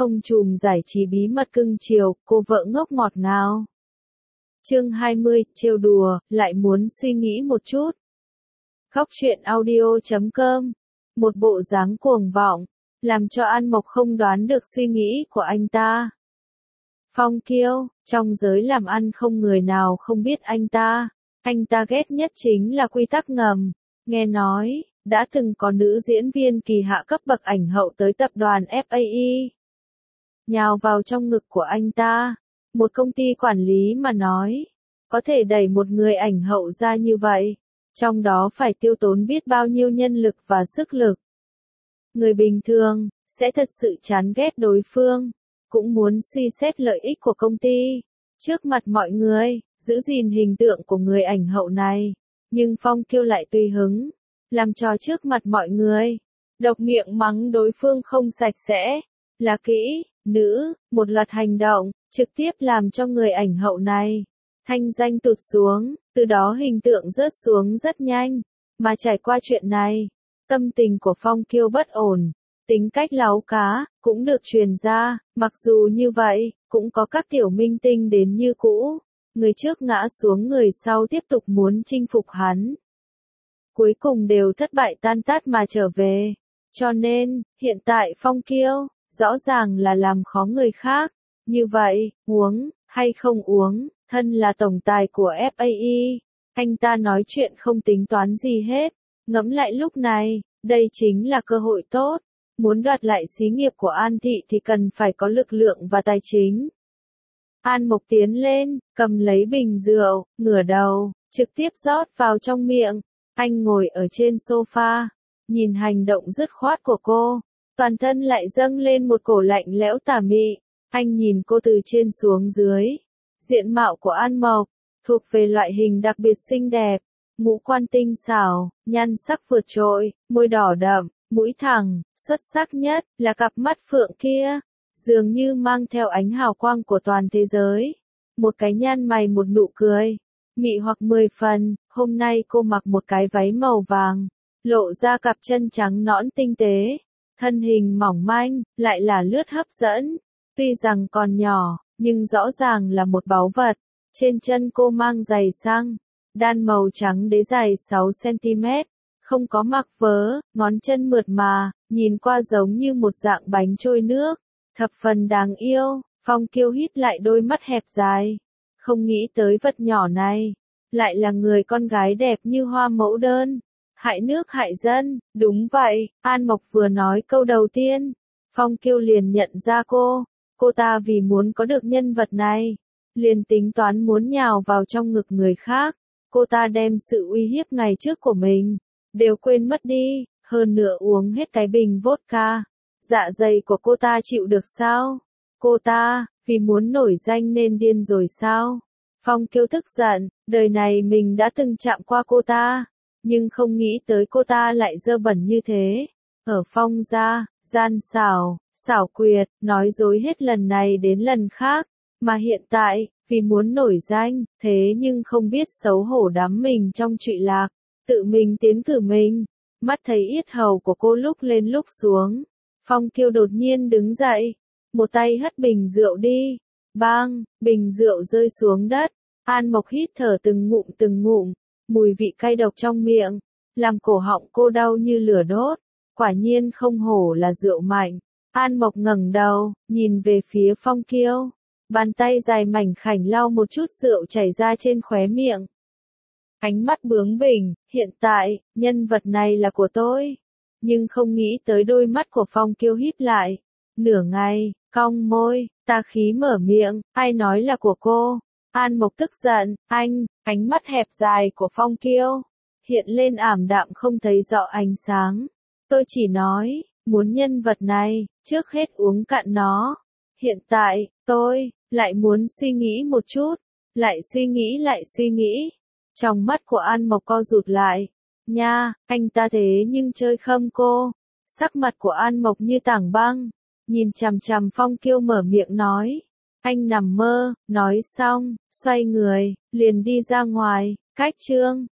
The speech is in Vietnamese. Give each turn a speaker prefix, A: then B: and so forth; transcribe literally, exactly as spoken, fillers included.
A: Ông trùm giải trí bí mật cưng chiều, cô vợ ngốc ngọt ngào. Chương hai mươi, trêu đùa, lại muốn suy nghĩ một chút. Góc truyện audio chấm com. Một bộ dáng cuồng vọng, làm cho An Mộc không đoán được suy nghĩ của anh ta. Phong Kiêu, trong giới làm ăn không người nào không biết anh ta. Anh ta ghét nhất chính là quy tắc ngầm. Nghe nói, đã từng có nữ diễn viên kỳ hạ cấp bậc ảnh hậu tới tập đoàn ép a e. Nhào vào trong ngực của anh ta. Một công ty quản lý mà nói, có thể đẩy một người ảnh hậu ra như vậy, trong đó phải tiêu tốn biết bao nhiêu nhân lực và sức lực. Người bình thường, sẽ thật sự chán ghét đối phương, cũng muốn suy xét lợi ích của công ty. Trước mặt mọi người, giữ gìn hình tượng của người ảnh hậu này, nhưng Phong Kiêu lại tùy hứng, làm trò trước mặt mọi người, độc miệng mắng đối phương không sạch sẽ, là kỹ, nữ, một loạt hành động, trực tiếp làm cho người ảnh hậu này thanh danh tụt xuống, từ đó hình tượng rớt xuống rất nhanh. Mà trải qua chuyện này, tâm tình của Phong Kiêu bất ổn, tính cách láu cá, cũng được truyền ra. Mặc dù như vậy, cũng có các tiểu minh tinh đến như cũ, người trước ngã xuống người sau tiếp tục muốn chinh phục hắn. Cuối cùng đều thất bại tan tác mà trở về. Cho nên, hiện tại Phong Kiêu, rõ ràng là làm khó người khác. Như vậy, uống, hay không uống, thân là tổng tài của ép a e, anh ta nói chuyện không tính toán gì hết. Ngẫm lại lúc này, đây chính là cơ hội tốt. Muốn đoạt lại xí nghiệp của An Thị thì cần phải có lực lượng và tài chính. An Mộc tiến lên, cầm lấy bình rượu, ngửa đầu, trực tiếp rót vào trong miệng. Anh ngồi ở trên sofa, nhìn hành động dứt khoát của cô, toàn thân lại dâng lên một cổ lạnh lẽo tà mị. Anh nhìn cô từ trên xuống dưới. Diện mạo của An Mộc, thuộc về loại hình đặc biệt xinh đẹp, ngũ quan tinh xảo, nhan sắc vượt trội, môi đỏ đậm, mũi thẳng, xuất sắc nhất là cặp mắt phượng kia, dường như mang theo ánh hào quang của toàn thế giới. Một cái nhăn mày một nụ cười, mị hoặc mười phần. Hôm nay cô mặc một cái váy màu vàng, lộ ra cặp chân trắng nõn tinh tế, thân hình mỏng manh, lại là lướt hấp dẫn. Tuy rằng còn nhỏ, nhưng rõ ràng là một báu vật. Trên chân cô mang giày xăng, đan màu trắng đế dài sáu xăng ti mét, không có mặc vớ, ngón chân mượt mà, nhìn qua giống như một dạng bánh trôi nước, thập phần đáng yêu. Phong Kiêu hít lại đôi mắt hẹp dài, không nghĩ tới vật nhỏ này, lại là người con gái đẹp như hoa mẫu đơn, hại nước hại dân. Đúng vậy, An Mộc vừa nói câu đầu tiên, Phong Kiêu liền nhận ra cô. Cô ta vì muốn có được nhân vật này, liền tính toán muốn nhào vào trong ngực người khác. Cô ta đem sự uy hiếp ngày trước của mình đều quên mất đi, hơn nữa uống hết cái bình vodka. Dạ dày của cô ta chịu được sao? Cô ta, vì muốn nổi danh nên điên rồi sao? Phong Kiêu tức giận, đời này mình đã từng chạm qua cô ta, nhưng không nghĩ tới cô ta lại dơ bẩn như thế. Ở Phong gia, gian xảo, xảo quyệt, nói dối hết lần này đến lần khác, mà hiện tại, vì muốn nổi danh, thế nhưng không biết xấu hổ đắm mình trong trụy lạc, tự mình tiến cử mình. Mắt thấy yết hầu của cô lúc lên lúc xuống, Phong Kiêu đột nhiên đứng dậy, một tay hất bình rượu đi, bang, bình rượu rơi xuống đất. An Mộc hít thở từng ngụm từng ngụm, mùi vị cay độc trong miệng, làm cổ họng cô đau như lửa đốt. Quả nhiên không hổ là rượu mạnh. An Mộc ngẩng đầu, nhìn về phía Phong Kiêu, bàn tay dài mảnh khảnh lau một chút rượu chảy ra trên khóe miệng. Ánh mắt bướng bỉnh, hiện tại, nhân vật này là của tôi. Nhưng không nghĩ tới đôi mắt của Phong Kiêu híp lại. Nửa ngày, cong môi, tà khí mở miệng, ai nói là của cô? An Mộc tức giận, anh, ánh mắt hẹp dài của Phong Kiêu hiện lên ảm đạm không thấy rõ ánh sáng. Tôi chỉ nói, muốn nhân vật này, trước hết uống cạn nó. Hiện tại, tôi, lại muốn suy nghĩ một chút, lại suy nghĩ lại suy nghĩ. Trong mắt của An Mộc co rụt lại. Nha, anh ta thế nhưng chơi khâm cô. Sắc mặt của An Mộc như tảng băng, nhìn chằm chằm Phong Kiêu mở miệng nói. Anh nằm mơ, nói xong, xoay người, liền đi ra ngoài. Cách chương,